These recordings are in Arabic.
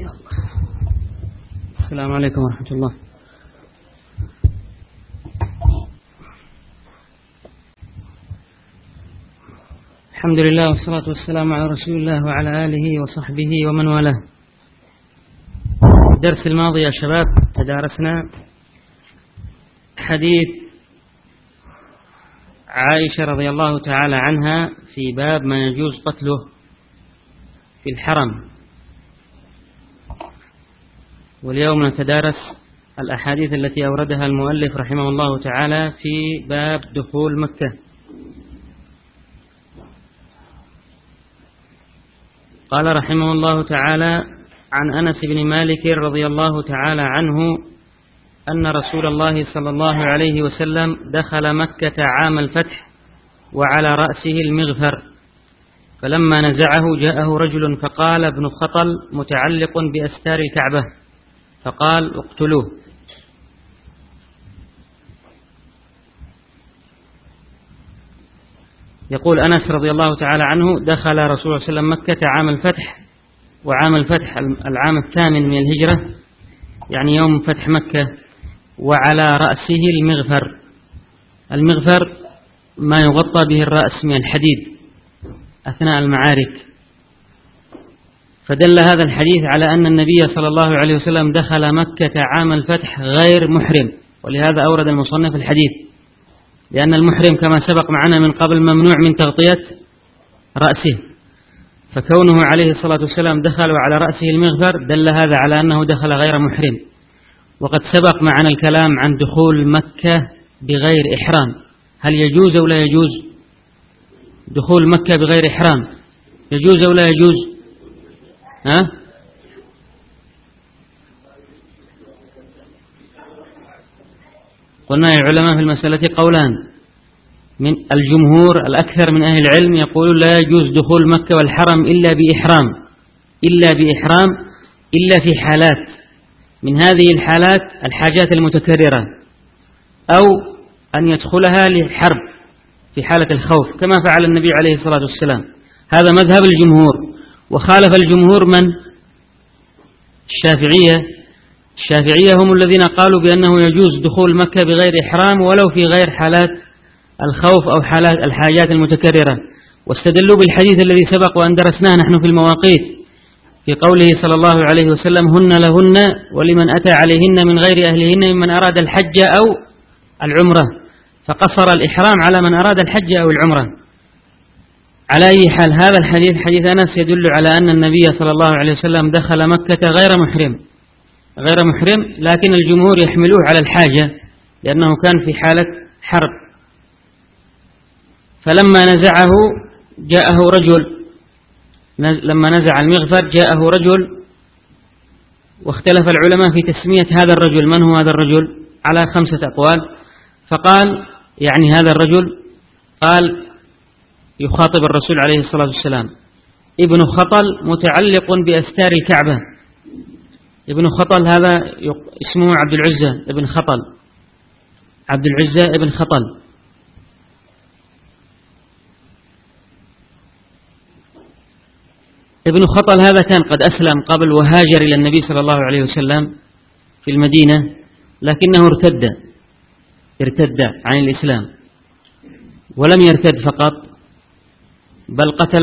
السلام عليكم ورحمة الله. الحمد لله والصلاة والسلام على رسول الله وعلى آله وصحبه ومن والاه. الدرس الماضي يا شباب تدارسنا حديث عائشة رضي الله تعالى عنها في باب ما يجوز قتله في الحرم، واليوم نتدارس الأحاديث التي أوردها المؤلف رحمه الله تعالى في باب دخول مكة. قال رحمه الله تعالى: عن أنس بن مالك رضي الله تعالى عنه أن رسول الله صلى الله عليه وسلم دخل مكة عام الفتح وعلى رأسه المغفر، فلما نزعه جاءه رجل فقال: ابن خطل متعلق بأستار الكعبة، فقال: اقتلوه. يقول أنس رضي الله تعالى عنه: دخل رسول الله صلى الله عليه وسلم مكة عام الفتح، وعام الفتح العام الثامن من الهجرة، يعني يوم فتح مكة، وعلى رأسه المغفر. المغفر ما يغطى به الرأس من الحديد أثناء المعارك. فدل هذا الحديث على أن النبي صلى الله عليه وسلم دخل مكة عام الفتح غير محرم، ولهذا أورد المصنف الحديث، لأن المحرم كما سبق معنا من قبل ممنوع من تغطية رأسه، فكونه عليه الصلاة والسلام دخل وعلى رأسه المغفر دل هذا على أنه دخل غير محرم. وقد سبق معنا الكلام عن دخول مكة بغير إحرام، هل يجوز أو لا يجوز دخول مكة بغير إحرام؟ يجوز أو لا يجوز؟ قلنا العلماء في المسألة قولان، من الجمهور الأكثر من أهل العلم يقول لا يجوز دخول مكة والحرم إلا بإحرام إلا في حالات، من هذه الحالات الحاجات المتكررة، أو أن يدخلها لحرب في حالة الخوف كما فعل النبي عليه الصلاة والسلام. هذا مذهب الجمهور. وخالف الجمهور من؟ الشافعية هم الذين قالوا بأنه يجوز دخول مكة بغير إحرام ولو في غير حالات الخوف أو حالات الحاجات المتكررة، واستدلوا بالحديث الذي سبق وأن درسناه نحن في المواقيت في قوله صلى الله عليه وسلم: هن لهن ولمن أتى عليهن من غير أهلهن ممن أراد الحج أو العمرة، فقصر الإحرام على من أراد الحج أو العمرة. على أي حال، هذا الحديث حديث أنس يدل على أن النبي صلى الله عليه وسلم دخل مكة غير محرم، لكن الجمهور يحملوه على الحاجة لأنه كان في حالة حرب. فلما نزعه جاءه رجل، لما نزع المغفر جاءه رجل، واختلف العلماء في تسمية هذا الرجل، من هو هذا الرجل؟ على 5 أقوال. فقال يعني هذا الرجل قال يخاطب الرسول عليه الصلاة والسلام: ابن خطل متعلق بأستار الكعبة. ابن خطل هذا اسمه عبد العزة ابن خطل، عبد العزة ابن خطل. ابن خطل هذا كان قد أسلم قبل وهاجر إلى النبي صلى الله عليه وسلم في المدينة، لكنه ارتد عن الإسلام، ولم يرتد فقط، بل قتل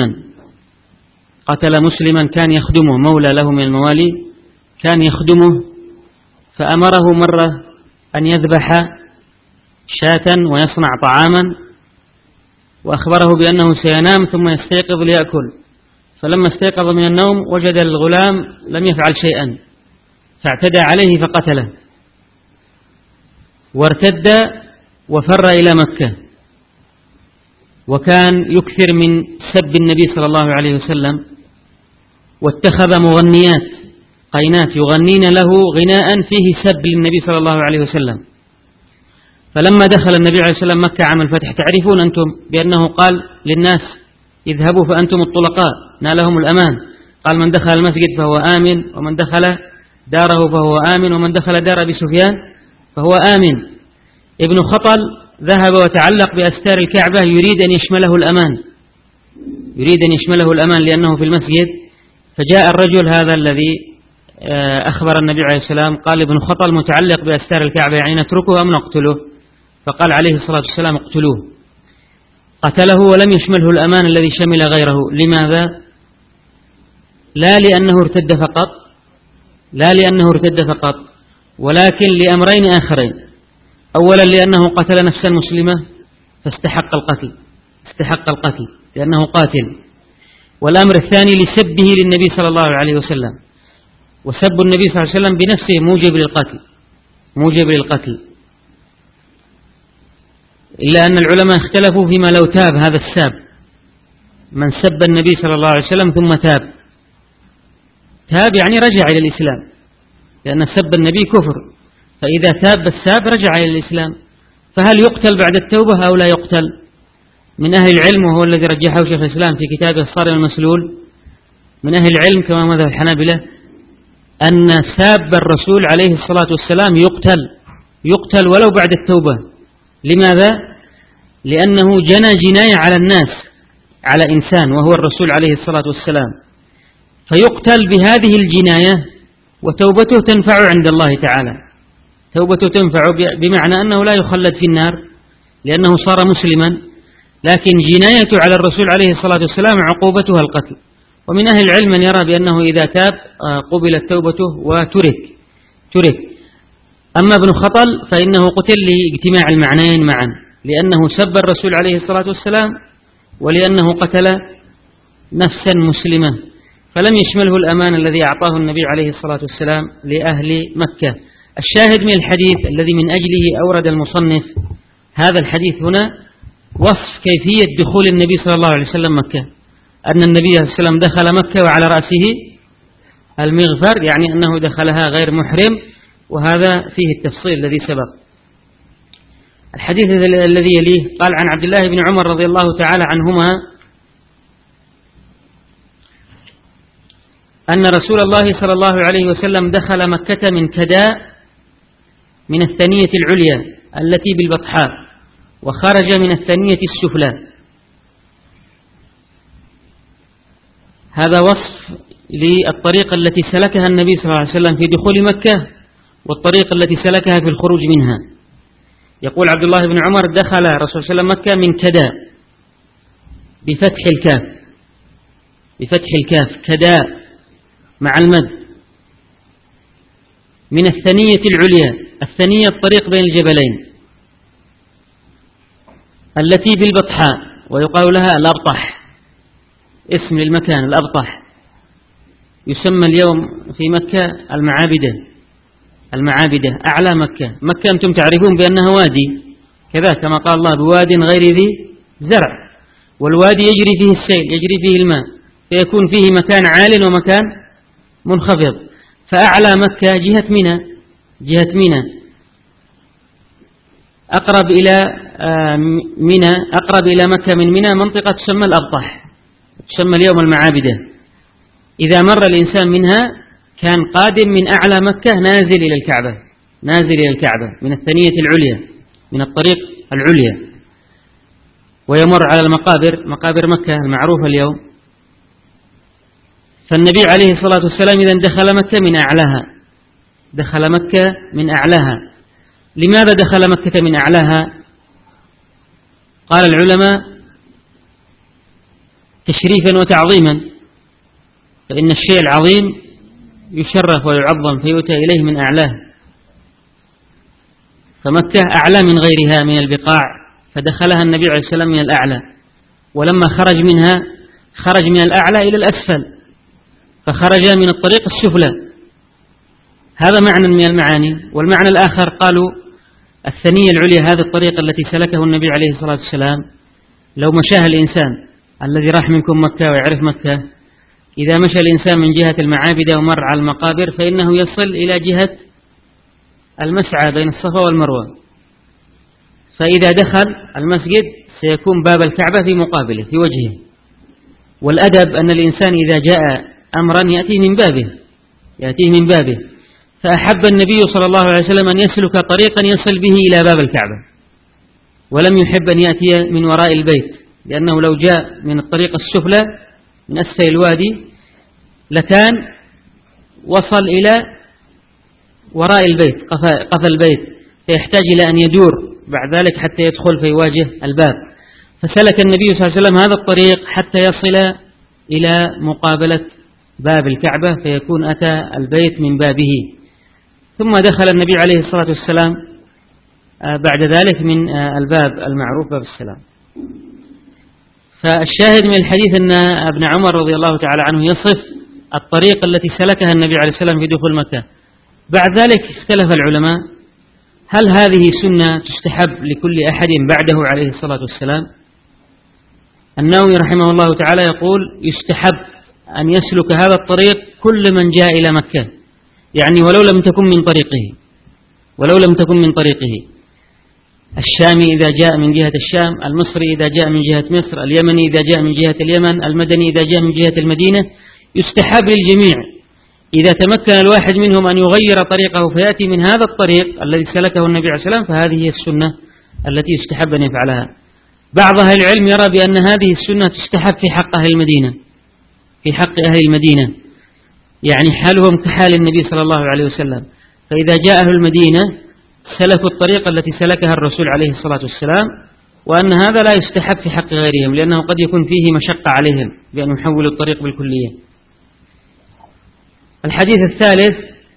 مسلما كان يخدمه، مولى له من الموالي كان يخدمه، فأمره مرة أن يذبح شاة ويصنع طعاما، وأخبره بأنه سينام ثم يستيقظ ليأكل. فلما استيقظ من النوم وجد الغلام لم يفعل شيئا، فاعتدى عليه فقتله، وارتد وفر إلى مكة، وكان يكثر من سب النبي صلى الله عليه وسلم، واتخذ مغنيات قينات يغنين له غناء فيه سب للنبي صلى الله عليه وسلم. فلما دخل النبي عليه الصلاة والسلام مكة عام الفتح، تعرفون أنتم بأنه قال للناس: اذهبوا فأنتم الطلقاء، نالهم الأمان. قال: من دخل المسجد فهو آمن، ومن دخل داره فهو آمن، ومن دخل دار أبي سفيان فهو آمن. ابن خطل ذهب وتعلق بأستار الكعبة يريد أن يشمله الأمان لأنه في المسجد. فجاء الرجل هذا الذي أخبر النبي عليه السلام قال ابن خطل متعلق بأستار الكعبة يعني نتركه أم نقتله؟ فقال عليه الصلاة والسلام اقتلوه. قتله ولم يشمله الأمان الذي شمل غيره. لماذا؟ لا لأنه ارتد فقط ولكن لأمرين آخرين. أولا لأنه قتل نفسا مسلمة فاستحق القتل لأنه قاتل. والأمر الثاني لسبه للنبي صلى الله عليه وسلم، وسب النبي صلى الله عليه وسلم بنفسه موجب للقتل. إلا أن العلماء اختلفوا فيما لو تاب هذا الساب، من سب النبي صلى الله عليه وسلم ثم تاب يعني رجع إلى الإسلام، لأن سب النبي كفر، فإذا تاب الساب رجع إلى الإسلام، فهل يقتل بعد التوبة أو لا يقتل؟ من أهل العلم، وهو الذي رجحه شيخ الإسلام في كتابه الصارم المسلول، من أهل العلم كما مذهب الحنابلة أن ساب الرسول عليه الصلاة والسلام يقتل ولو بعد التوبة. لماذا؟ لأنه جنى جناية على الناس، على إنسان وهو الرسول عليه الصلاة والسلام، فيقتل بهذه الجناية وتوبته تنفع عند الله تعالى. توبته تنفع بمعنى أنه لا يخلد في النار لأنه صار مسلما، لكن جنايته على الرسول عليه الصلاة والسلام عقوبتها القتل. ومن أهل العلم من يرى بأنه إذا تاب قبلت توبته وترك. أما ابن خطل فإنه قتل لاجتماع المعنيين معا، لأنه سب الرسول عليه الصلاة والسلام ولأنه قتل نفسا مسلمة، فلم يشمله الأمان الذي أعطاه النبي عليه الصلاة والسلام لأهل مكة. الشاهد من الحديث الذي من أجله أورد المصنف هذا الحديث هنا وصف كيفية دخول النبي صلى الله عليه وسلم مكة، أن النبي صلى الله عليه وسلم دخل مكة وعلى رأسه المغفر، يعني أنه دخلها غير محرم، وهذا فيه التفصيل الذي سبق. الحديث الذي يليه قال عن عبد الله بن عمر رضي الله تعالى عنهما أن رسول الله صلى الله عليه وسلم دخل مكة من كداء من الثنية العليا التي بالبطحاء، وخرج من الثنية السفلى. هذا وصف للطريقة التي سلكها النبي صلى الله عليه وسلم في دخول مكة والطريقة التي سلكها في الخروج منها. يقول عبد الله بن عمر دخل رسول الله مكة من كداء بفتح الكاف كداء مع المد من الثنية العليا. الثنية الطريق بين الجبلين التي بالبطحاء، ويقال لها الأبطح، اسم للمكان الأبطح. يسمى اليوم في مكة المعابدة أعلى مكة. أنتم تعرفون بأنها وادي كذا، كما قال الله بواد غير ذي زرع، والوادي يجري فيه السيل، يجري فيه الماء، فيكون فيه مكان عال ومكان منخفض. فأعلى مكة جهة منى أقرب إلى مكة من منى منطقة تسمى الأبطح، تسمى اليوم المعابدة. إذا مر الإنسان منها كان قادم من أعلى مكة نازل إلى الكعبة من الثنية العليا، من الطريق العليا، ويمر على مقابر مكة المعروفة اليوم. فالنبي عليه الصلاة والسلام إذن دخل مكة من أعلاها. لماذا دخل مكة من أعلاها؟ قال العلماء تشريفا وتعظيما، فإن الشيء العظيم يشرف ويعظم فيؤتى إليه من أعلاه، فمكة أعلى من غيرها من البقاع، فدخلها النبي عليه السلام من الأعلى، ولما خرج منها خرج من الأعلى إلى الأسفل، فخرج من الطريق السفلى. هذا معنى من المعاني. والمعنى الآخر قالوا الثنية العليا هذه الطريقة التي سلكه النبي عليه الصلاة والسلام، لو مشاها الإنسان الذي راح منكم مكة ويعرف مكة، إذا مشى الإنسان من جهة المعابد ومر على المقابر فإنه يصل إلى جهة المسعى بين الصفا والمروة، فإذا دخل المسجد سيكون باب الكعبة في مقابله في وجهه. والأدب أن الإنسان إذا جاء أمرا يأتيه من بابه، فأحب النبي صلى الله عليه وسلم أن يسلك طريقا يصل به إلى باب الكعبة، ولم يحب أن يأتي من وراء البيت، لأنه لو جاء من الطريق السفلى من أسفل الوادي لكان وصل إلى وراء البيت، قفا البيت، فيحتاج إلى أن يدور بعد ذلك حتى يدخل فيواجه الباب، فسلك النبي صلى الله عليه وسلم هذا الطريق حتى يصل إلى مقابلة باب الكعبة فيكون أتى البيت من بابه، ثم دخل النبي عليه الصلاة والسلام بعد ذلك من الباب المعروف باب السلام. فالشاهد من الحديث أن ابن عمر رضي الله تعالى عنه يصف الطريق التي سلكها النبي عليه السلام في دخول مكة. بعد ذلك اختلف العلماء هل هذه سنة تستحب لكل أحد بعده عليه الصلاة والسلام؟ النووي رحمه الله تعالى يقول يستحب أن يسلك هذا الطريق كل من جاء إلى مكة، يعني ولو لم تكن من طريقه، الشامي إذا جاء من جهة الشام، المصري إذا جاء من جهة مصر، اليمني إذا جاء من جهة اليمن، المدني إذا جاء من جهة المدينة، يستحب للجميع إذا تمكن الواحد منهم أن يغير طريقه فيأتي من هذا الطريق الذي سلكه النبي عليه السلام، فهذه هي السنة التي يستحب أن يفعلها. بعض أهل العلم يرى بأن هذه السنة تستحب في حق أهل المدينة، في حق أهل المدينة، يعني حالهم كحال النبي صلى الله عليه وسلم، فإذا جاء أهل المدينة سلكوا الطريقة التي سلكها الرسول عليه الصلاة والسلام، وأن هذا لا يستحب في حق غيرهم لأنه قد يكون فيه مشقة عليهم بأن يحولوا الطريق بالكلية. الحديث الثالث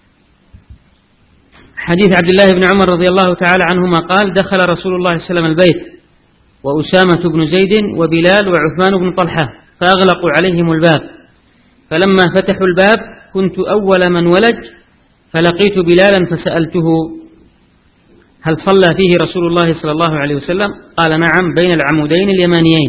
حديث عبد الله بن عمر رضي الله تعالى عنهما قال دخل رسول الله صلى الله عليه وسلم البيت وأسامة بن زيد وبلال وعثمان بن طلحة فأغلقوا عليهم الباب، فلما فتحوا الباب كنت أول من ولج، فلقيت بلالا فسألته هل صلى فيه رسول الله صلى الله عليه وسلم؟ قال نعم بين العمودين اليمانيين.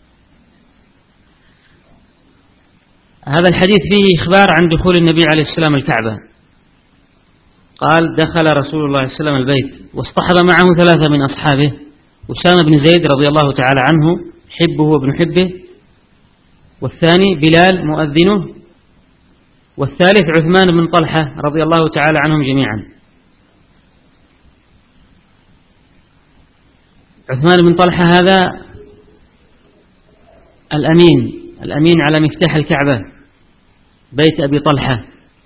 هذا الحديث فيه إخبار عن دخول النبي عليه السلام الكعبة. قال دخل رسول الله صلى الله عليه وسلم البيت واصطحب معه 3 من أصحابه، أسامة بن زيد رضي الله تعالى عنه حبه وابن حبه، والثاني بلال مؤذنه، والثالث عثمان بن طلحة رضي الله تعالى عنهم جميعا. عثمان بن طلحة هذا الأمين على مفتاح الكعبة بيت أبي طلحة،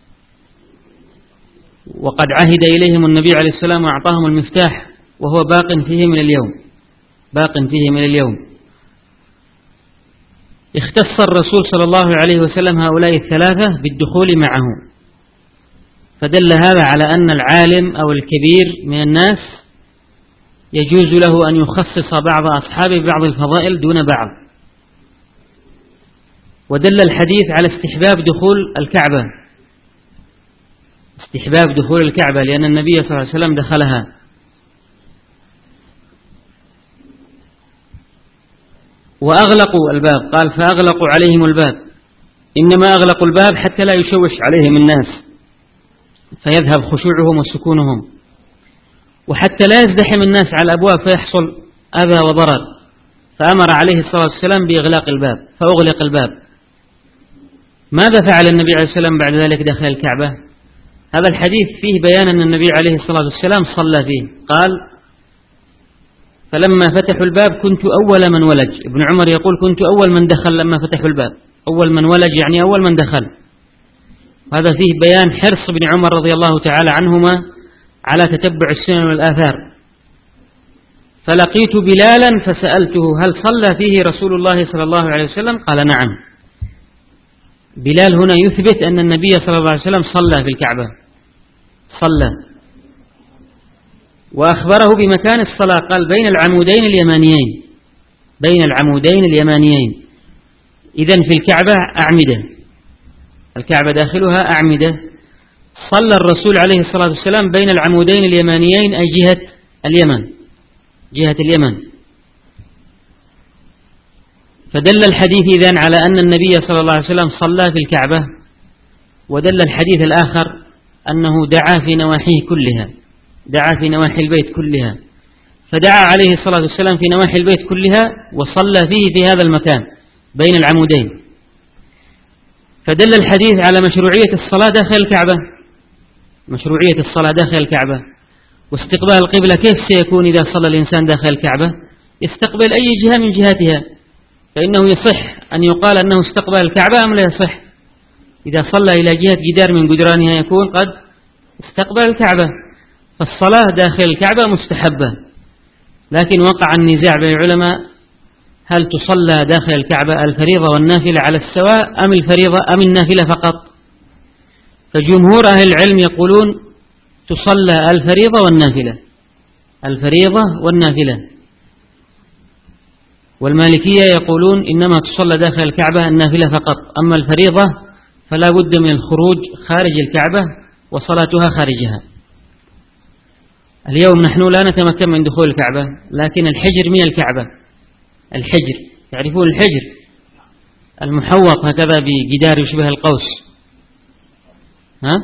وقد عهد إليهم النبي عليه السلام وأعطاهم المفتاح وهو باق فيه من اليوم. اختص الرسول صلى الله عليه وسلم هؤلاء 3 بالدخول معه، فدل هذا على أن العالم أو الكبير من الناس يجوز له أن يخصص بعض أصحابه ببعض الفضائل دون بعض. ودل الحديث على استحباب دخول الكعبة لأن النبي صلى الله عليه وسلم دخلها. وأغلقوا الباب، قال فأغلقوا عليهم الباب، إنما أغلقوا الباب حتى لا يشوش عليهم الناس فيذهب خشوعهم وسكونهم، وحتى لا يزدحم الناس على الأبواب فيحصل أذى وضرر، فأمر عليه الصلاة والسلام بإغلاق الباب فأغلق الباب. ماذا فعل النبي عليه السلام بعد ذلك داخل الكعبة؟ هذا الحديث فيه بيان أن النبي عليه الصلاة والسلام صلى فيه. قال فلما فتحوا الباب كنت أول من ولج. ابن عمر يقول كنت أول من دخل لما فتحوا الباب، أول من ولج يعني أول من دخل. هذا فيه بيان حرص ابن عمر رضي الله تعالى عنهما على تتبع السنن والآثار. فلقيت بلالا فسألته هل صلى فيه رسول الله صلى الله عليه وسلم؟ قال نعم. بلال هنا يثبت أن النبي صلى الله عليه وسلم صلى في الكعبة، صلى، وأخبره بمكان الصلاة، قال بين العمودين اليمانيين. إذن في الكعبة أعمدة، الكعبة داخلها أعمدة. صلى الرسول عليه الصلاة والسلام بين العمودين اليمانيين أي جهة اليمن. فدل الحديث إذن على أن النبي صلى الله عليه وسلم صلى في الكعبة. ودل الحديث الآخر أنه دعا في نواحيه كلها، دعا في نواحي البيت كلها، فدعا عليه الصلاة والسلام في نواحي البيت كلها وصلى فيه في هذا المكان بين العمودين. فدل الحديث على مشروعية الصلاة داخل الكعبة، واستقبال القبلة كيف سيكون إذا صلى الإنسان داخل الكعبة؟ يستقبل أي جهة من جهاتها، فإنه يصح أن يقال أنه استقبل الكعبة أم لا يصح؟ إذا صلى إلى جهة جدار من جدرانها يكون قد استقبل الكعبة، فالصلاة داخل الكعبة مستحبة. لكن وقع النزاع بين العلماء هل تصلى داخل الكعبة الفريضة والنافلة على السواء أم الفريضة أم النافلة فقط؟ فجمهور أهل العلم يقولون تصلى الفريضة والنافلة، الفريضة والنافلة. والمالكية يقولون إنما تصلى داخل الكعبة النافلة فقط، أما الفريضة فلا بد من الخروج خارج الكعبة وصلاتها خارجها. اليوم نحن لا نتمكن من دخول الكعبة، لكن الحجر من الكعبة، الحجر تعرفون الحجر المحوط هكذا بجدار يشبه القوس، ها؟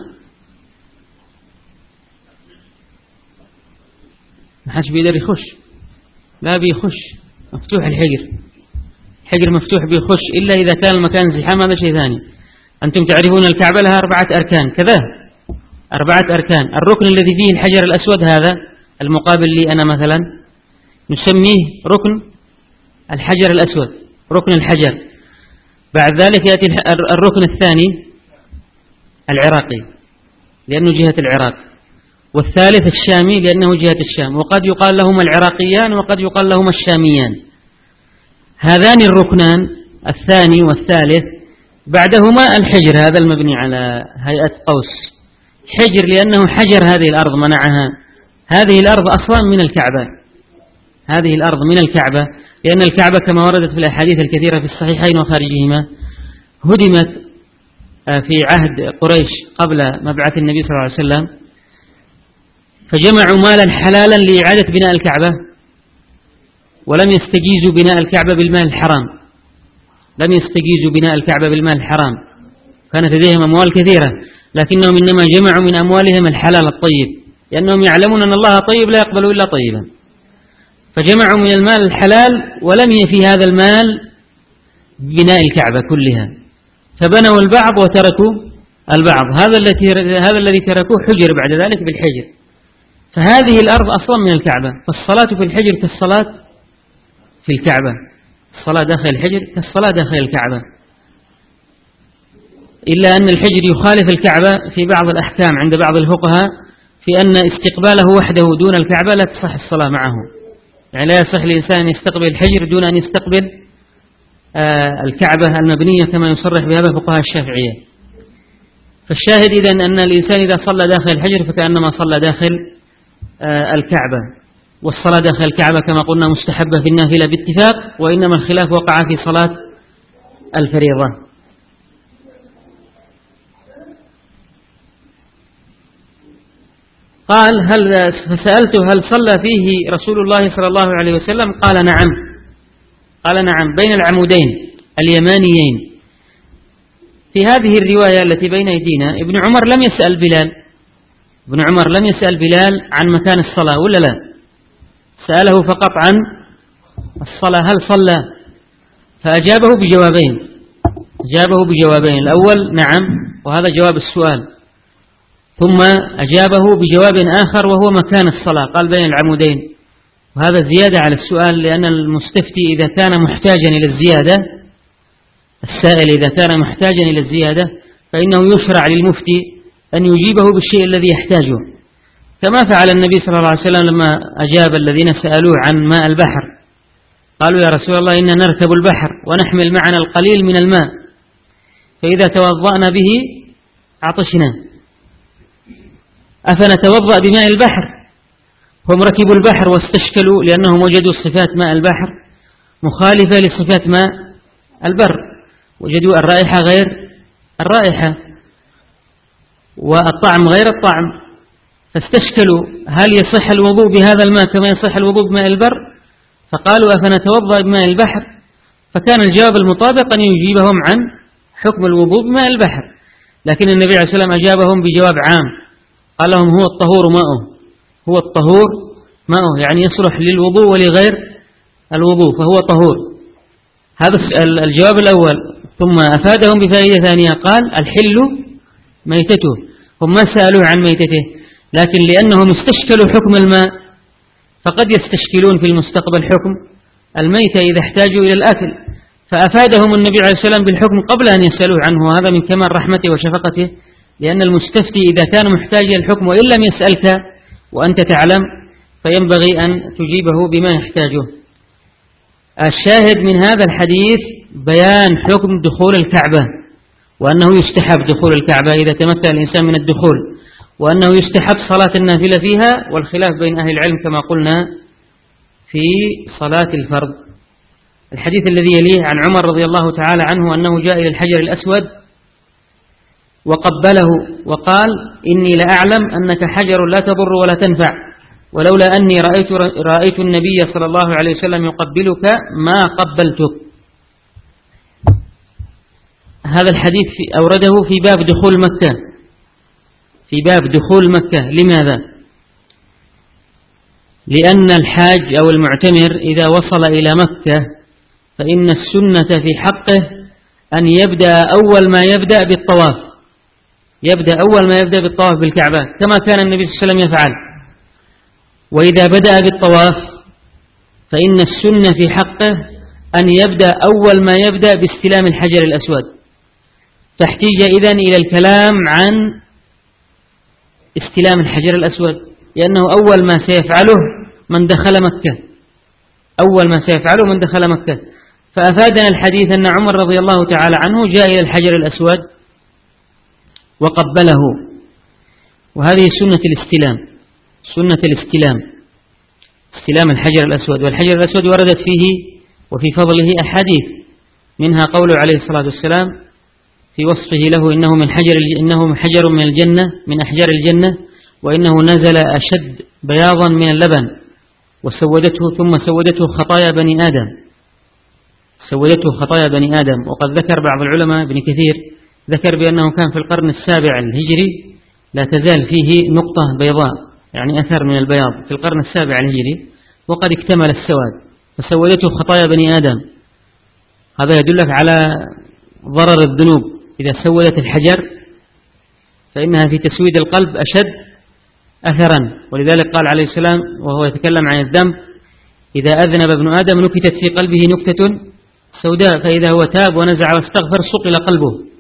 ما حدش بيقدر يخش، لا بيخش، مفتوح الحجر، الحجر مفتوح بيخش إلا إذا كان المكان زحام، هذا شيء ثاني. أنتم تعرفون الكعبة لها 4 أركان كذا، 4 أركان. الركن الذي فيه الحجر الأسود هذا المقابل لي أنا مثلا نسميه ركن الحجر الأسود، ركن الحجر. بعد ذلك يأتي الركن الثاني العراقي لأنه جهة العراق، والثالث الشامي لأنه جهة الشام، وقد يقال لهما العراقيان وقد يقال لهما الشاميان. هذان الركنان الثاني والثالث بعدهما الحجر هذا المبني على هيئة قوس، حجر لأنه حجر هذه الأرض منعها. هذه الأرض أصلا من الكعبة، هذه الأرض من الكعبة، لأن الكعبة كما وردت في الأحاديث الكثيرة في الصحيحين وخارجهما هدمت في عهد قريش قبل مبعث النبي صلى الله عليه وسلم، فجمعوا مالا حلالا لإعادة بناء الكعبة، ولم يستجيزوا بناء الكعبة بالمال الحرام، لم يستجيزوا بناء الكعبة بالمال الحرام، كانت لديهم أموال كثيرة، لكنهم إنما جمعوا من أموالهم الحلال الطيب، لأنهم يعلمون أن الله طيب لا يقبل إلا طيبا، فجمعوا من المال الحلال ولم يفي هذا المال بناء الكعبة كلها، فبنوا البعض وتركوا البعض. هذا الذي تركوه حجر بعد ذلك بالحجر. فهذه الأرض أصلا من الكعبة، فالصلاة في الحجر كالصلاة في الكعبة، الصلاة داخل الحجر كالصلاة داخل الكعبة، إلا أن الحجر يخالف الكعبة في بعض الأحكام عند بعض الفقهاء، في أن استقباله وحده دون الكعبة لا تصح الصلاة معه، يعني لا يصح للإنسان أن يستقبل الحجر دون أن يستقبل الكعبة المبنية كما يصرح بهذا فقهاء الشافعية. فالشاهد إذن أن الإنسان إذا صلى داخل الحجر فكأنما صلى داخل الكعبة، والصلاة داخل الكعبة كما قلنا مستحبة في النافلة باتفاق، وإنما الخلاف وقع في صلاة الفريضة. قال فسألته هل صلى فيه رسول الله صلى الله عليه وسلم؟ قال نعم، قال نعم، بين العمودين اليمانيين. في هذه الرواية التي بين أيدينا ابن عمر لم يسأل بلال، ابن عمر لم يسأل بلال عن مكان الصلاة ولا لا، سأله فقط عن الصلاة هل صلى، فأجابه بجوابين، أجابه بجوابين، الأول نعم وهذا جواب السؤال، ثم أجابه بجواب آخر وهو مكان الصلاة، قال بين العمودين، وهذا زيادة على السؤال، لأن المستفتي إذا كان محتاجا إلى الزيادة، السائل إذا كان محتاجا إلى الزيادة فإنه يشرع للمفتي أن يجيبه بالشيء الذي يحتاجه، كما فعل النبي صلى الله عليه وسلم لما أجاب الذين سألوه عن ماء البحر، قالوا يا رسول الله إننا نركب البحر ونحمل معنا القليل من الماء، فإذا توضأنا به عطشنا، أفنتوضأ بماء البحر؟ هم ركبوا البحر واستشكلوا لأنهم وجدوا صفات ماء البحر مخالفة لصفات ماء البر، وجدوا الرائحة غير الرائحة والطعم غير الطعم، فاستشكلوا هل يصح الوضوء بهذا الماء كما يصح الوضوء بماء البر؟ فقالوا أفنتوضأ بماء البحر؟ فكان الجواب المطابق أن يجيبهم عن حكم الوضوء بماء البحر، لكن النبي عليه الصلاة والسلام أجابهم بجواب عام، قال لهم هو الطهور ماؤه، هو الطهور ماؤه، يعني يصلح للوضوء ولغير الوضوء فهو طهور. هذا الجواب الأول. ثم أفادهم بفائدة ثانية، قال الحل ميتته، هم ما سألوه عن ميتته، لكن لأنهم استشكلوا حكم الماء فقد يستشكلون في المستقبل حكم الميتة إذا احتاجوا إلى الأكل، فأفادهم النبي عليه الصلاة والسلام بالحكم قبل أن يسألوه عنه، وهذا من كمال رحمته وشفقته، لأن المستفتي إذا كان محتاجا الحكم وإن لم يسألك وأنت تعلم فينبغي أن تجيبه بما يحتاجه. الشاهد من هذا الحديث بيان حكم دخول الكعبة، وأنه يستحب دخول الكعبة إذا تمتع الإنسان من الدخول، وأنه يستحب صلاة النافلة فيها، والخلاف بين أهل العلم كما قلنا في صلاة الفرض. الحديث الذي يليه عن عمر رضي الله تعالى عنه أنه جاء إلى الحجر الأسود وقبله وقال: إني لأعلم أنك حجر لا تضر ولا تنفع، ولولا أني رأيت النبي صلى الله عليه وسلم يقبلك ما قبلتك. هذا الحديث أورده في باب دخول مكة، في باب دخول مكة. لماذا؟ لأن الحاج أو المعتمر إذا وصل إلى مكة فإن السنة في حقه أن يبدأ أول ما يبدأ بالطواف، يبدأ أول ما يبدأ بالطواف بالكعبة كما كان النبي صلى الله عليه وسلم يفعل. وإذا بدأ بالطواف فإن السنة في حقه أن يبدأ أول ما يبدأ باستلام الحجر الأسود. تحتاج إذن إلى الكلام عن استلام الحجر الأسود، لأنه أول ما سيفعله من دخل مكة، أول ما سيفعله من دخل مكة. فأفادنا الحديث أن عمر رضي الله تعالى عنه جاء إلى الحجر الأسود وقبله، وهذه سنة الاستلام، سنة الاستلام، استلام الحجر الأسود. والحجر الأسود وردت فيه وفي فضله أحاديث، منها قوله عليه الصلاة والسلام في وصفه له: إنه حجر من الجنة، من أحجار الجنة، وإنه نزل أشد بياضا من اللبن، وسودته ثم سودته خطايا بني آدم، سودته خطايا بني آدم. وقد ذكر بعض العلماء ابن كثير ذكر بأنه كان في القرن السابع الهجري لا تزال فيه نقطة بيضاء، يعني أثر من البياض في القرن السابع الهجري، وقد اكتمل السواد، فسودته خطايا بني آدم. هذا يدلك على ضرر الذنوب، إذا سودت الحجر فإنها في تسويد القلب أشد أثرا. ولذلك قال عليه السلام وهو يتكلم عن الذنب: إذا أذنب ابن آدم نكتت في قلبه نكتة سوداء، فإذا هو تاب ونزع واستغفر صقل قلبه.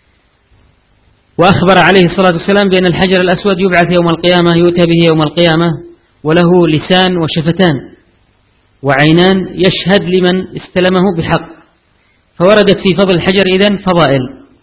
وأخبر عليه الصلاة والسلام بأن الحجر الأسود يبعث يوم القيامة، يؤتى به يوم القيامة وله لسان وشفتان وعينان يشهد لمن استلمه بحق. فوردت في فضل الحجر إذن فضائل.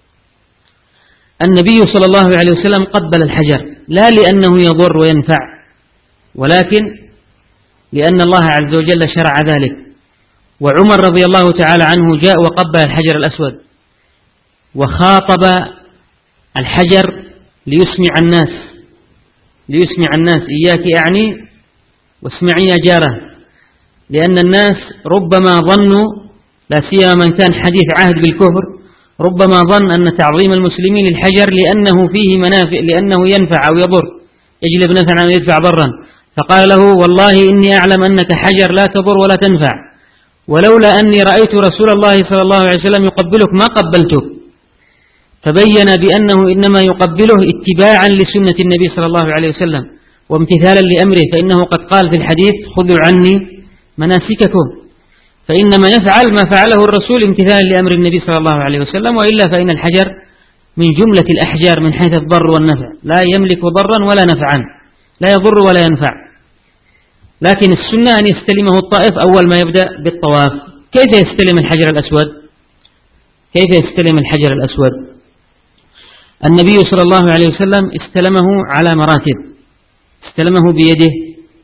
النبي صلى الله عليه وسلم قبل الحجر لا لأنه يضر وينفع، ولكن لأن الله عز وجل شرع ذلك. وعمر رضي الله تعالى عنه جاء وقبل الحجر الأسود وخاطب الحجر ليسمع الناس، ليسمع الناس: إياك أعني واسمعي يا جارة. لأن الناس ربما ظنوا، لا سيما من كان حديث عهد بالكفر، ربما ظن أن تعظيم المسلمين للحجر لأنه فيه منافع، لأنه ينفع أو يضر، يجلب نفعا أو يدفع ضرا. فقال له: والله إني أعلم أنك حجر لا تضر ولا تنفع، ولولا أني رأيت رسول الله صلى الله عليه وسلم يقبلك ما قبلتك. فبين بأنه إنما يقبله اتباعا لسنة النبي صلى الله عليه وسلم وامتثالا لأمره، فإنه قد قال في الحديث: خذوا عني مناسككم. فإنما يفعل ما فعله الرسول امتثالا لأمر النبي صلى الله عليه وسلم، وإلا فإن الحجر من جملة الأحجار من حيث الضر والنفع، لا يملك ضرا ولا نفعا، لا يضر ولا ينفع. لكن السنة أن يستلمه الطائف أول ما يبدأ بالطواف. كيف يستلم الحجر الأسود؟ كيف يستلم الحجر الأسود؟ النبي صلى الله عليه وسلم استلمه على مراتب. استلمه بيده،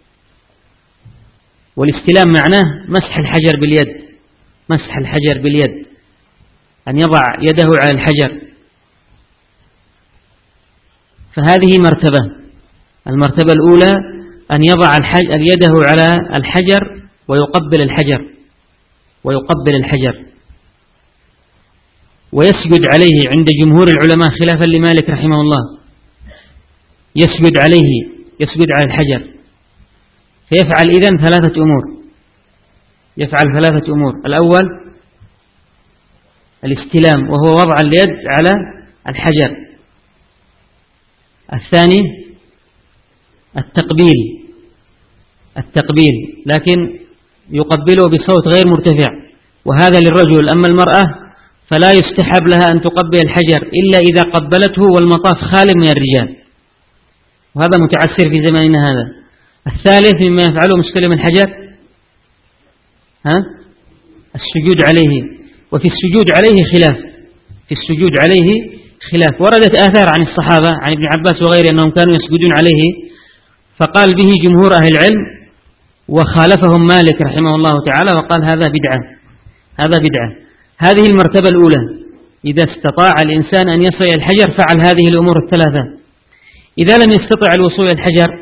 والاستلام معناه مسح الحجر باليد، مسح الحجر باليد، أن يضع يده على الحجر. فهذه مرتبة. المرتبة الأولى أن يضع يده على الحجر ويقبل الحجر، ويقبل الحجر ويسجد عليه عند جمهور العلماء خلافا لمالك رحمه الله، يسجد عليه، يسجد على الحجر. فيفعل إذن ثلاثة أمور، يفعل ثلاثة أمور: الأول الاستلام وهو وضع اليد على الحجر، الثاني التقبيل، لكن يقبله بصوت غير مرتفع، وهذا للرجل. أما المرأة فلا يستحب لها أن تقبل الحجر إلا إذا قبلته والمطاف خال من الرجال، وهذا متعسر في زماننا هذا. الثالث مما يفعله مستلم الحجر السجود عليه، وفي السجود عليه خلاف، في السجود عليه خلاف. وردت آثار عن الصحابة عن ابن عباس وغيره أنهم كانوا يسجدون عليه، فقال به جمهور أهل العلم، وخالفهم مالك رحمه الله تعالى وقال هذا بدعة، هذا بدعة. هذه المرتبة الأولى، إذا استطاع الإنسان أن يصل إلى الحجر فعل هذه الأمور الثلاثة. إذا لم يستطع الوصول إلى الحجر،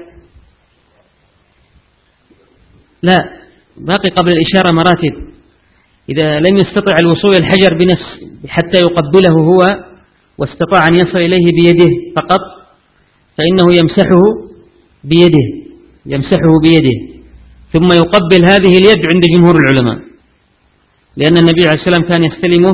لا، باقي قبل الإشارة مراتب. إذا لم يستطع الوصول إلى الحجر بنفس حتى يقبله هو واستطاع أن يصل إليه بيده فقط، فإنه يمسحه بيده، يمسحه بيده ثم يقبل هذه اليد عند جمهور العلماء، لأن النبي عليه السلام كان يستلمه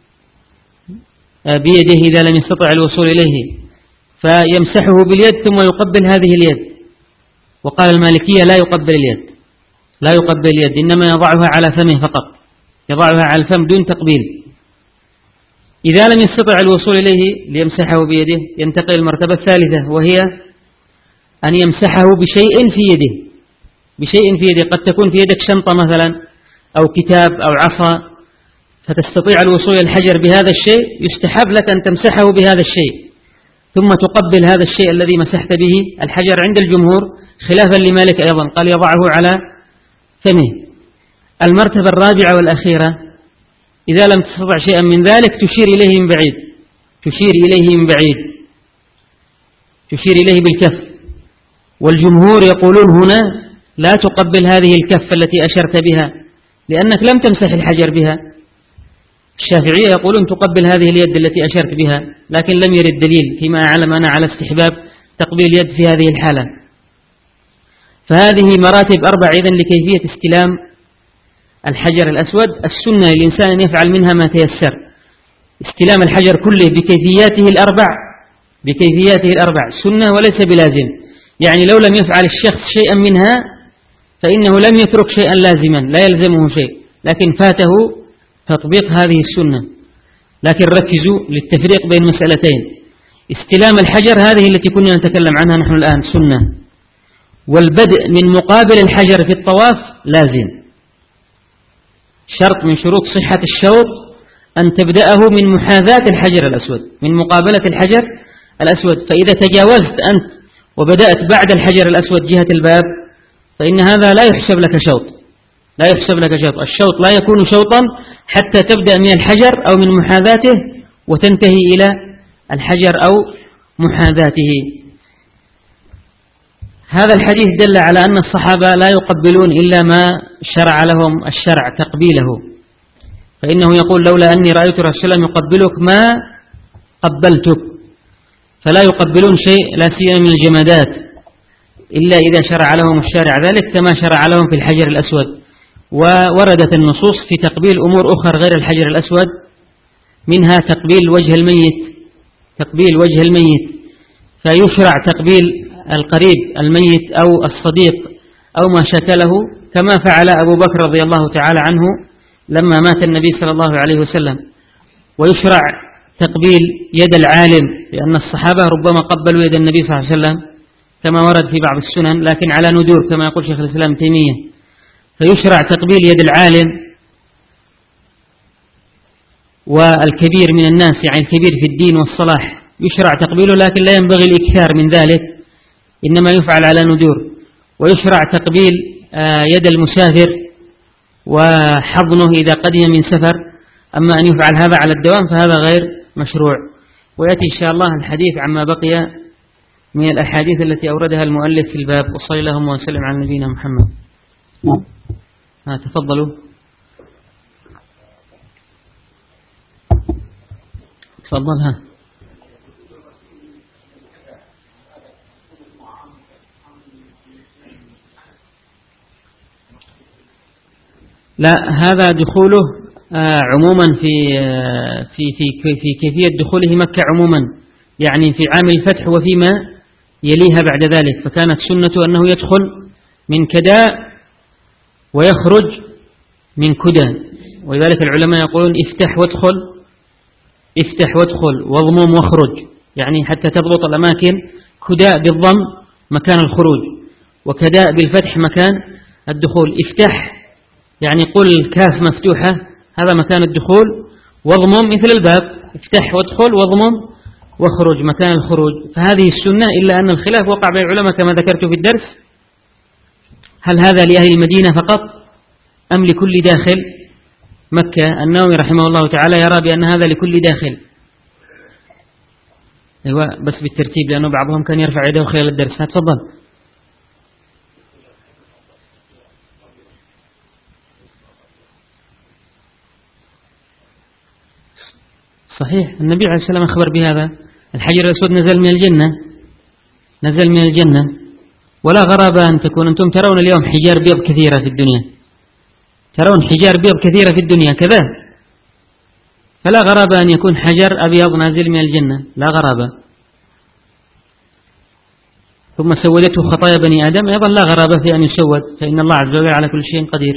بيده إذا لم يستطع الوصول إليه، فيمسحه باليد ثم يقبل هذه اليد. وقال المالكية لا يقبل اليد، لا يقبل اليد، إنما يضعها على فمه فقط، يضعها على الفم دون تقبيل. إذا لم يستطع الوصول إليه ليمسحه بيده، ينتقل المرتبة الثالثة، وهي أن يمسحه بشيء في يده، بشيء في يده. قد تكون في يدك شنطة مثلا أو كتاب أو عصا، فتستطيع الوصول إلى الحجر بهذا الشيء، يستحب لك أن تمسحه بهذا الشيء ثم تقبل هذا الشيء الذي مسحت به الحجر عند الجمهور، خلافا لمالك أيضا قال يضعه على فمه. المرتبة الرابعة والأخيرة، إذا لم تستطع شيئا من ذلك تشير إليه من بعيد، تشير إليه من بعيد، تشير إليه بالكف. والجمهور يقولون هنا لا تقبل هذه الكف التي أشرت بها لأنك لم تمسح الحجر بها. الشافعية يقولون تقبل هذه اليد التي أشرت بها، لكن لم يرد دليل فيما أعلم أنا على استحباب تقبيل اليد في هذه الحالة. فهذه مراتب 4 إذن لكيفية استلام الحجر الأسود. السنة للإنسان أن يفعل منها ما تيسر، استلام الحجر كله بكيفياته الأربع، بكيفياته الأربع سنة وليس بلازم. يعني لو لم يفعل الشخص شيئا منها فإنه لم يترك شيئا لازما لا يلزمه شيء، لكن فاته تطبيق هذه السنة. لكن ركزوا للتفريق بين مسألتين، استلام الحجر هذه التي كنا نتكلم عنها نحن الآن سنة، والبدء من مقابل الحجر في الطواف لازم. شرط من شروط صحة الشوط أن تبدأه من محاذاة الحجر الأسود، من مقابلة الحجر الأسود. فإذا تجاوزت أنت وبدأت بعد الحجر الأسود جهة الباب فإن هذا لا يحسب لك شوط، لا يحسب لك شوط. الشوط لا يكون شوطا حتى تبدأ من الحجر أو من محاذاته وتنتهي إلى الحجر أو محاذاته. هذا الحديث دل على أن الصحابة لا يقبلون إلا ما شرع لهم الشرع تقبيله، فإنه يقول لولا أني رأيت رسول الله يقبلك ما قبلتك. فلا يقبلون شيء لا سيما من الجمادات إلا إذا شرع لهم الشارع ذلك، كما شرع لهم في الحجر الأسود. ووردت النصوص في تقبيل أمور أخرى غير الحجر الأسود، منها تقبيل وجه الميت، تقبيل وجه الميت، فيشرع تقبيل القريب الميت أو الصديق أو ما شكله، كما فعل أبو بكر رضي الله تعالى عنه لما مات النبي صلى الله عليه وسلم. ويشرع تقبيل يد العالم، لأن الصحابة ربما قبلوا يد النبي صلى الله عليه وسلم كما ورد في بعض السنن، لكن على ندور كما يقول شيخ الإسلام تيمية. فيشرع تقبيل يد العالم والكبير من الناس، يعني الكبير في الدين والصلاح يشرع تقبيله، لكن لا ينبغي الإكثار من ذلك، إنما يفعل على ندور. ويشرع تقبيل يد المسافر وحضنه إذا قدم من سفر، أما أن يفعل هذا على الدوام فهذا غير مشروع. ويأتي إن شاء الله الحديث عما بقي من الأحاديث التي أوردها المؤلف في الباب. وصلى اللهم وسلم على نبينا محمد. تفضلوا. تفضلها. لا، هذا دخوله عموما في كيفية دخوله مكة عموما، يعني في عام الفتح وفيما يليها بعد ذلك. فكانت سنة أنه يدخل من كداء ويخرج من كدى، ولذلك العلماء يقولون افتح وادخل، افتح وادخل واضمم واخرج، يعني حتى تضبط الأماكن. كداء بالضم مكان الخروج، وكداء بالفتح مكان الدخول. افتح يعني قل الكاف مفتوحة، هذا مكان الدخول، واضمم مثل الباب، افتح وادخل واضمم واخرج مكان الخروج. فهذه السنة، إلا أن الخلاف وقع بين العلماء كما ذكرت في الدرس، هل هذا لأهل المدينة فقط أم لكل داخل مكة؟ النووي رحمه الله تعالى يرى بأن هذا لكل داخل. أيوة بس بالترتيب، لأنه بعضهم كان يرفع يده خلال الدرس. تفضل. صحيح، النبي عليه السلام أخبر بهذا. الحجر الأسود نزل من الجنة، نزل من الجنة، ولا غرابة أن تكون. أنتم ترون اليوم حجار بيض كثيرة في الدنيا، ترون حجار بيض كثيرة في الدنيا كذا، فلا غرابة أن يكون حجر أبيض نازل من الجنة، لا غرابة. ثم سودته خطايا بني آدم، أيضا لا غرابة في أن يسود، فإن الله عز وجل على كل شيء قدير.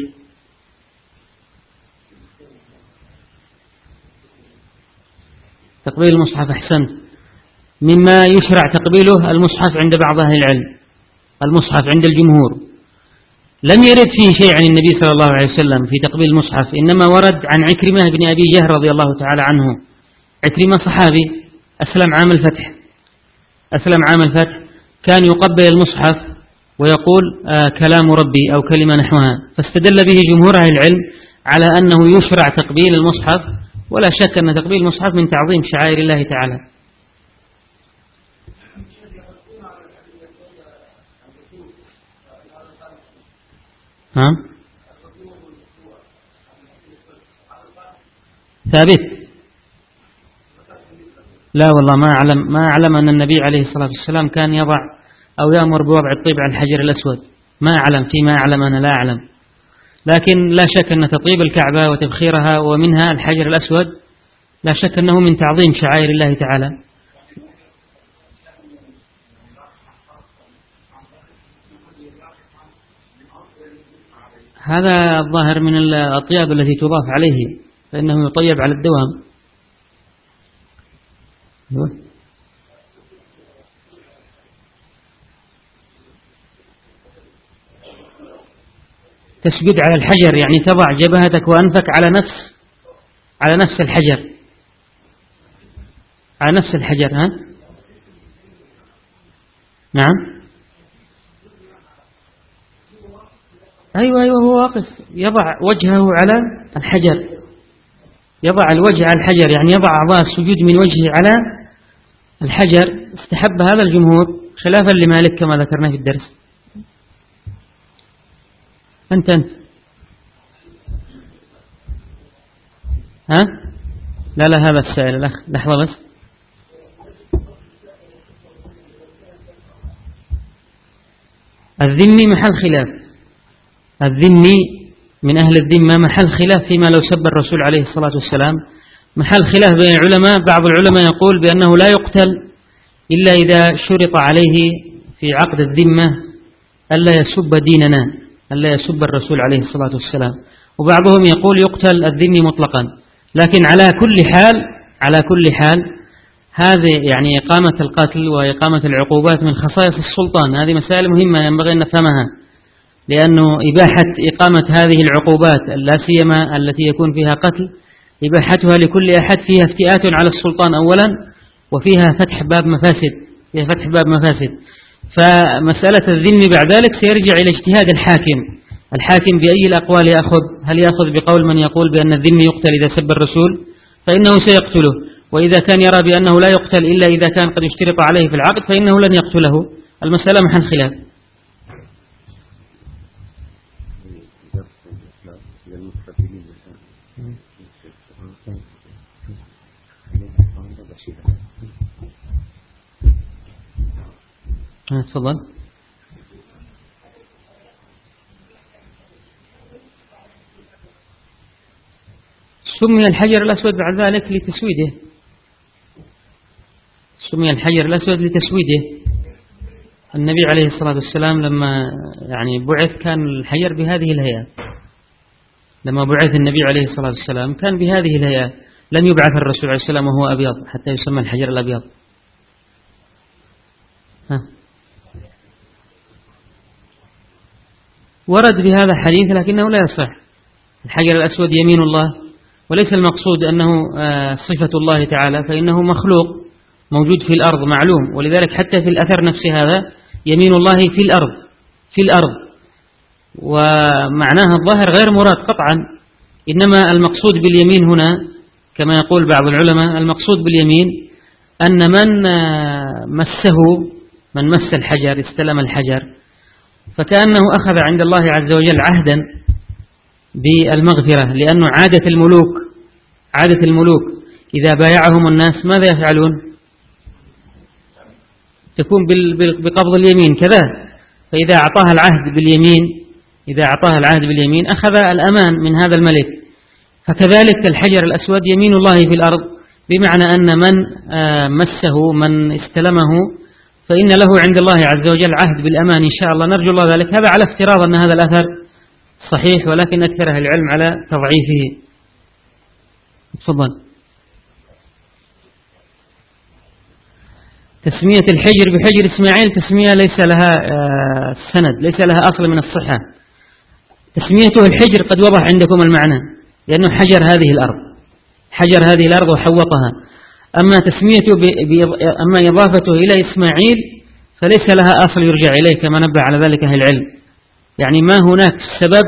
تقبيل المصحف، أحسنت. مما يشرع تقبيله المصحف عند بعض أهل العلم، المصحف عند الجمهور لم يرد فيه شيء عن النبي صلى الله عليه وسلم في تقبيل المصحف، إنما ورد عن عكرمة بن أبي جهل رضي الله تعالى عنه. عكرمة صحابي أسلم عام الفتح، أسلم عام الفتح، كان يقبل المصحف ويقول كلام ربي أو كلمة نحوها، فاستدل به جمهور أهل العلم على أنه يشرع تقبيل المصحف، ولا شك أن تقبيل المصحف من تعظيم شعائر الله تعالى. ها؟ ثابت؟ لا والله ما أعلم أن النبي عليه الصلاة والسلام كان يضع أو يأمر بوضع الطيب على الحجر الأسود، ما أعلم، فيما أعلم أنا لا أعلم. لكن لا شك أن تطيب الكعبة وتبخيرها ومنها الحجر الأسود لا شك أنه من تعظيم شعائر الله تعالى. هذا الظاهر من الأطياب التي تضاف عليه، فإنه يطيب على الدوام. تسجد على الحجر يعني تضع جبهتك وأنفك على نفس الحجر، على نفس الحجر. ها؟ نعم. أيوة هو واقف يضع وجهه على الحجر، يضع الوجه على الحجر، يعني يضع أعضاء السجود من وجهه على الحجر. استحب هذا الجمهور خلافا لمالك كما ذكرنا في الدرس. أنت ها؟ لا هذا السائل الأخ، لحظة بس. الذمي محل خلاف، الذمي من أهل الذمة محل خلاف فيما لو سب الرسول عليه الصلاة والسلام، محل خلاف بين العلماء. بعض العلماء يقول بأنه لا يقتل إلا إذا شرط عليه في عقد الذمة ألا يسب ديننا، ألا يسب الرسول عليه الصلاة والسلام. وبعضهم يقول يقتل الذمي مطلقا. لكن على كل حال هذه يعني إقامة القتل وإقامة العقوبات من خصائص السلطان، هذه مسائل مهمة ينبغي أن نفهمها، لأنه إباحة إقامة هذه العقوبات لا سيما التي يكون فيها قتل، إباحتها لكل أحد فيها افتئات على السلطان أولا، وفيها فتح باب مفاسد، فيها فتح باب مفاسد. فمسألة الذم بعد ذلك سيرجع إلى اجتهاد الحاكم بأي الأقوال يأخذ، هل يأخذ بقول من يقول بأن الذم يقتل إذا سب الرسول فإنه سيقتله، وإذا كان يرى بأنه لا يقتل إلا إذا كان قد اشترط عليه في العقد فإنه لن يقتله. المسألة محل خلاف. تفضل. سمي الحجر الأسود بعد ذلك لتسويده، سمي الحجر الأسود لتسويده. النبي عليه الصلاة والسلام لما يعني بعث كان الحجر بهذه الهيئة. لما بعث النبي عليه الصلاة والسلام كان بهذه الهيئة، لم يبعث الرسول عليه السلام وهو أبيض حتى يسمى الحجر الأبيض. ورد بهذا حديث لكنه لا يصح. الحجر الأسود يمين الله، وليس المقصود أنه صفة الله تعالى، فإنه مخلوق موجود في الأرض معلوم، ولذلك حتى في الأثر نفس هذا يمين الله في الأرض ومعناها الظاهر غير مراد قطعا، إنما المقصود باليمين هنا كما يقول بعض العلماء، المقصود باليمين أن من مس الحجر استلم الحجر فكأنه أخذ عند الله عز وجل عهدا بالمغفرة، لأنه عادة الملوك إذا بايعهم الناس ماذا يفعلون؟ تكون بقبض اليمين كذا، فإذا أعطاها العهد باليمين أخذ الأمان من هذا الملك. فكذلك الحجر الأسود يمين الله في الأرض، بمعنى أن من مسه من استلمه فإن له عند الله عز وجل عهد بالأمان إن شاء الله، نرجو الله ذلك. هذا على افتراض أن هذا الأثر صحيح، ولكن أكثر أهل العلم على تضعيفه. تفضل. تسمية الحجر بحجر إسماعيل تسمية ليس لها سند، ليس لها أصل من الصحة. تسميته الحجر قد وضح عندكم المعنى، لأنه حجر هذه الأرض وحوطها. أما إضافته إلى إسماعيل فليس لها أصل يرجع إليه كما نبه على ذلك أهل العلم، يعني ما هناك سبب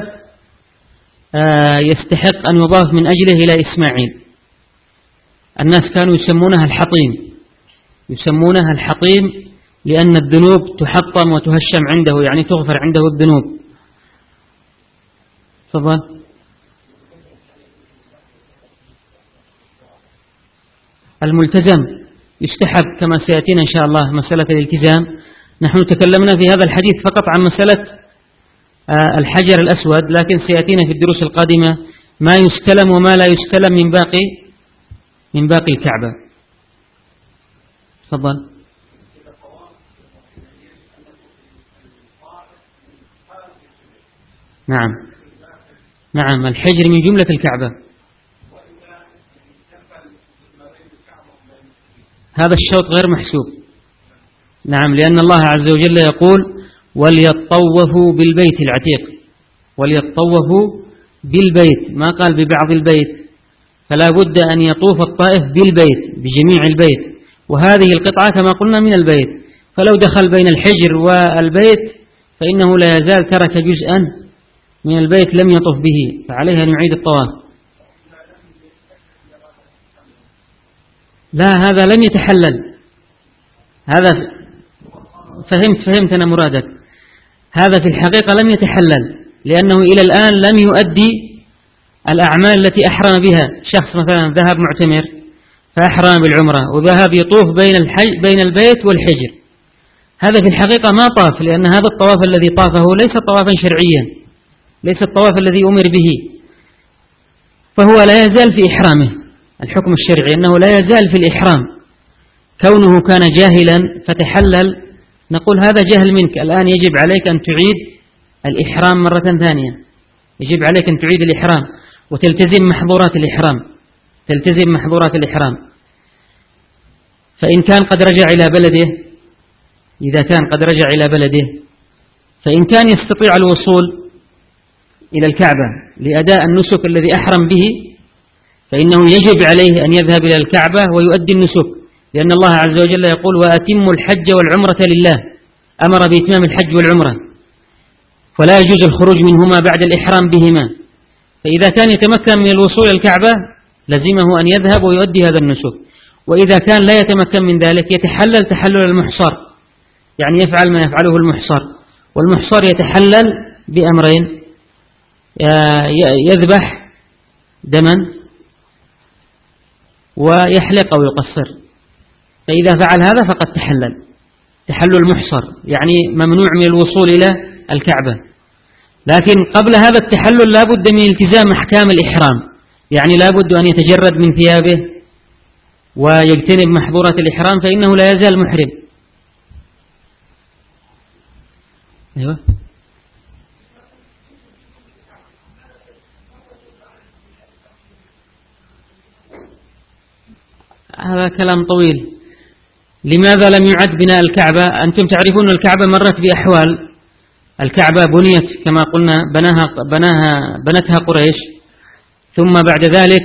يستحق أن يضاف من أجله إلى إسماعيل. الناس كانوا يسمونها الحطيم لأن الذنوب تحطم وتهشم عنده، يعني تغفر عنده الذنوب. تفضل. الملتزم يستحب كما سيأتينا إن شاء الله مسألة الالتزام. نحن تكلمنا في هذا الحديث فقط عن مسألة الحجر الأسود، لكن سيأتينا في الدروس القادمة ما يستلم وما لا يستلم من باقي الكعبة. تفضل. نعم الحجر من جملة الكعبة. هذا الشوط غير محسوب. نعم، لأن الله عز وجل يقول وليطوفوا بالبيت العتيق، وليطوفوا بالبيت، ما قال ببعض البيت، فلا بد أن يطوف الطائف بالبيت بجميع البيت، وهذه القطعة كما قلنا من البيت، فلو دخل بين الحجر والبيت فإنه لا يزال ترك جزءا من البيت لم يطف به، فعليه أن يعيد الطواف. لا، هذا لم يتحلل. هذا فهمت أنا مرادك. هذا في الحقيقة لم يتحلل، لأنه إلى الآن لم يؤدي الأعمال التي أحرم بها. شخص مثلا ذهب معتمر فأحرم بالعمرة وذهب يطوف بين البيت والحجر، هذا في الحقيقة ما طاف، لأن هذا الطواف الذي طافه ليس طوافا شرعيا، ليس الطواف الذي أمر به، فهو لا يزال في إحرامه. الحكم الشرعي أنه لا يزال في الإحرام. كونه كان جاهلا فتحلل نقول هذا جهل منك، الآن يجب عليك أن تعيد الإحرام مرة ثانية، يجب عليك أن تعيد الإحرام وتلتزم محظورات الإحرام. فإن كان قد رجع إلى بلده، إذا كان قد رجع إلى بلده، فإن كان يستطيع الوصول إلى الكعبة لأداء النسك الذي أحرم به فإنه يجب عليه أن يذهب إلى الكعبة ويؤدي النسك، لأن الله عز وجل يقول وأتموا الحج والعمرة لله، أمر بإتمام الحج والعمرة، فلا يجوز الخروج منهما بعد الإحرام بهما. فإذا كان يتمكن من الوصول إلى الكعبة لزمه أن يذهب ويؤدي هذا النسك، وإذا كان لا يتمكن من ذلك يتحلل تحلل المحصر، يعني يفعل ما يفعله المحصر. والمحصر يتحلل بأمرين: يذبح دما ويحلق أو يقصر، فإذا فعل هذا فقد تحلل المحصر، يعني ممنوع من الوصول إلى الكعبة. لكن قبل هذا التحلل لا بد من التزام أحكام الإحرام، يعني لا بد أن يتجرد من ثيابه ويجتنب محظورات الإحرام، فإنه لا يزال محرم. أيوة. هذا كلام طويل. لماذا لم يعد بناء الكعبة؟ أنتم تعرفون الكعبة مرت بأحوال. الكعبة بنيت كما قلنا بنتها قريش، ثم بعد ذلك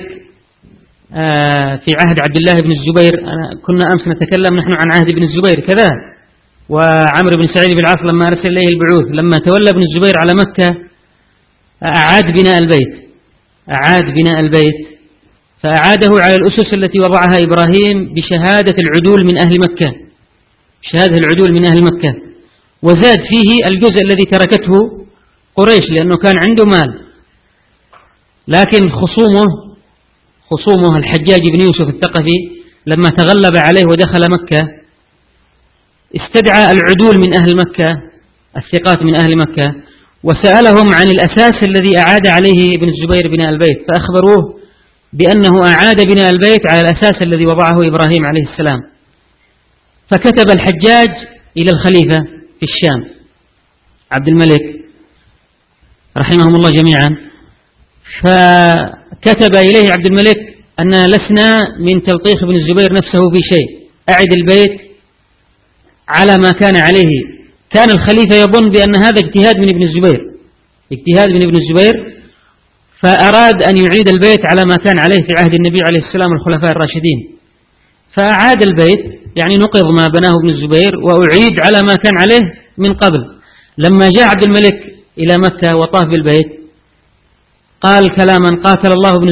في عهد عبد الله بن الزبير، كنا أمس نتكلم نحن عن عهد بن الزبير كذا، وعمرو بن سعيد بن العاص لما أرسل إليه البعوث، لما تولى ابن الزبير على مكة أعاد بناء البيت، فأعاده على الأسس التي وضعها إبراهيم بشهادة العدول من أهل مكة، وزاد فيه الجزء الذي تركته قريش لأنه كان عنده مال. لكن خصومه الحجاج بن يوسف الثقفي لما تغلب عليه ودخل مكة استدعى العدول من أهل مكة، الثقات من أهل مكة، وسألهم عن الأساس الذي أعاد عليه ابن الزبير بناء البيت، فأخبروه بأنه أعاد بناء البيت على الأساس الذي وضعه إبراهيم عليه السلام. فكتب الحجاج إلى الخليفة في الشام عبد الملك رحمهم الله جميعا، فكتب إليه عبد الملك أن لسنا من تلطيخ ابن الزبير نفسه في شيء، أعد البيت على ما كان عليه. كان الخليفة يظن بأن هذا اجتهاد من ابن الزبير، فأراد أن يعيد البيت على ما كان عليه في عهد النبي عليه السلام والخلفاء الراشدين، فأعاد البيت يعني نقض ما بناه ابن الزبير وأعيد على ما كان عليه من قبل. لما جاء عبد الملك إلى مكة وطاف بالبيت قال كلاما قاتل الله ابن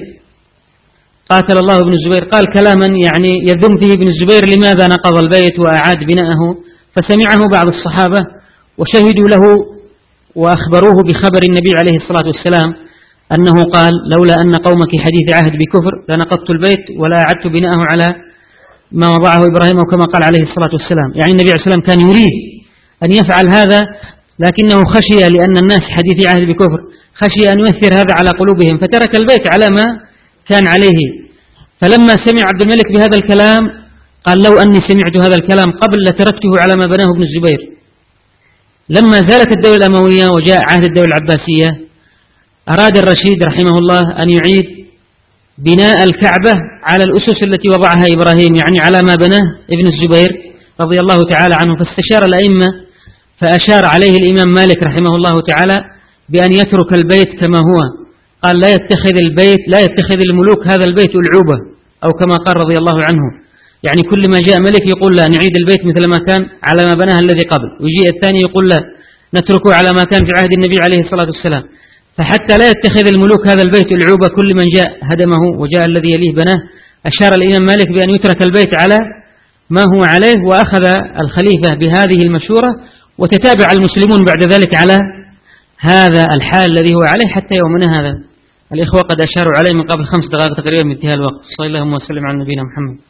الزبير، قال كلاما يعني يذم فيه ابن الزبير لماذا نقض البيت وأعاد بناءه. فسمعه بعض الصحابة وشهدوا له وأخبروه بخبر النبي عليه الصلاة والسلام أنه قال لولا أن قومك حديث عهد بكفر لنقضت البيت ولا أعدت بناءه على ما وضعه إبراهيم، وكما قال عليه الصلاة والسلام. يعني النبي عليه الصلاة والسلام كان يريد أن يفعل هذا، لكنه خشي لأن الناس حديث عهد بكفر، خشي أن يؤثر هذا على قلوبهم فترك البيت على ما كان عليه. فلما سمع عبد الملك بهذا الكلام قال لو أني سمعت هذا الكلام قبل لتركته على ما بناه ابن الزبير. لما زالت الدولة الأموية وجاء عهد الدولة العباسية أراد الرشيد رحمه الله أن يعيد بناء الكعبة على الأسس التي وضعها إبراهيم، يعني على ما بناه ابن الزبير رضي الله تعالى عنه. فاستشار الأئمة فأشار عليه الإمام مالك رحمه الله تعالى بأن يترك البيت كما هو، قال لا يتخذ الملوك هذا البيت ألعوبة، أو كما قال رضي الله عنه، يعني كل ما جاء ملك يقول لا نعيد البيت مثل ما كان على ما بناه الذي قبل، ويجي الثاني يقول لا نتركه على ما كان في عهد النبي عليه الصلاة والسلام. فحتى لا يتخذ الملوك هذا البيت العوبة كل من جاء هدمه وجاء الذي يليه بناه، أشار الإمام مالك بأن يترك البيت على ما هو عليه، وأخذ الخليفة بهذه المشورة، وتتابع المسلمون بعد ذلك على هذا الحال الذي هو عليه حتى يومنا هذا. الإخوة قد أشاروا عليه من قبل 5 دقائق تقريبا من انتهاء الوقت. صلى الله وسلم على نبينا محمد.